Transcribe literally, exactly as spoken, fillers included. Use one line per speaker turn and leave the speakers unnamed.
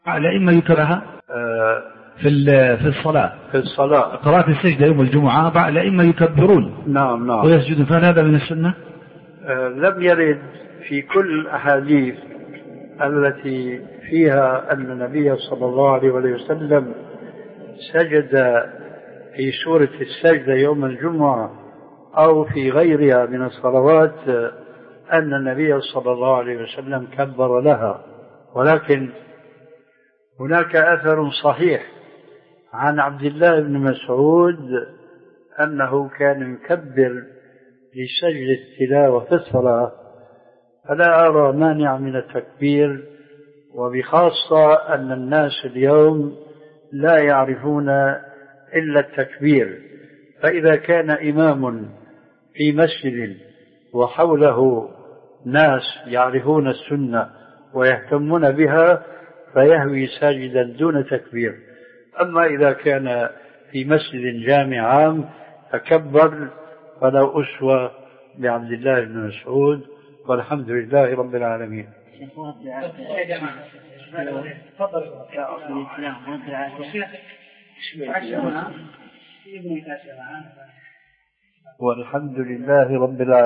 الأئمة يكرهها في في الصلاة
في الصلاة
قراءة السجدة يوم الجمعة بعض الأئمة يكبرون
نعم نعم
ويسجدون، فهل هذا من السنة؟
لم يرد في كل الأحاديث التي فيها أن النبي صلى الله عليه وسلم سجد في سورة السجدة يوم الجمعة أو في غيرها من الصلوات أن النبي صلى الله عليه وسلم كبر لها، ولكن هناك أثر صحيح عن عبد الله بن مسعود أنه كان يكبر لسجد التلاوة في الصلاة، فلا أرى مانع من التكبير، وبخاصة أن الناس اليوم لا يعرفون إلا التكبير، فإذا كان إمام في مسجد وحوله ناس يعرفون السنة ويهتمون بها فيهوي ساجدا دون تكبير. أما إذا كان في مسجد جامع عام فكبر، فلو أسوة بعبد الله بن مسعود، والحمد لله رب العالمين. والحمد لله رب العالمين.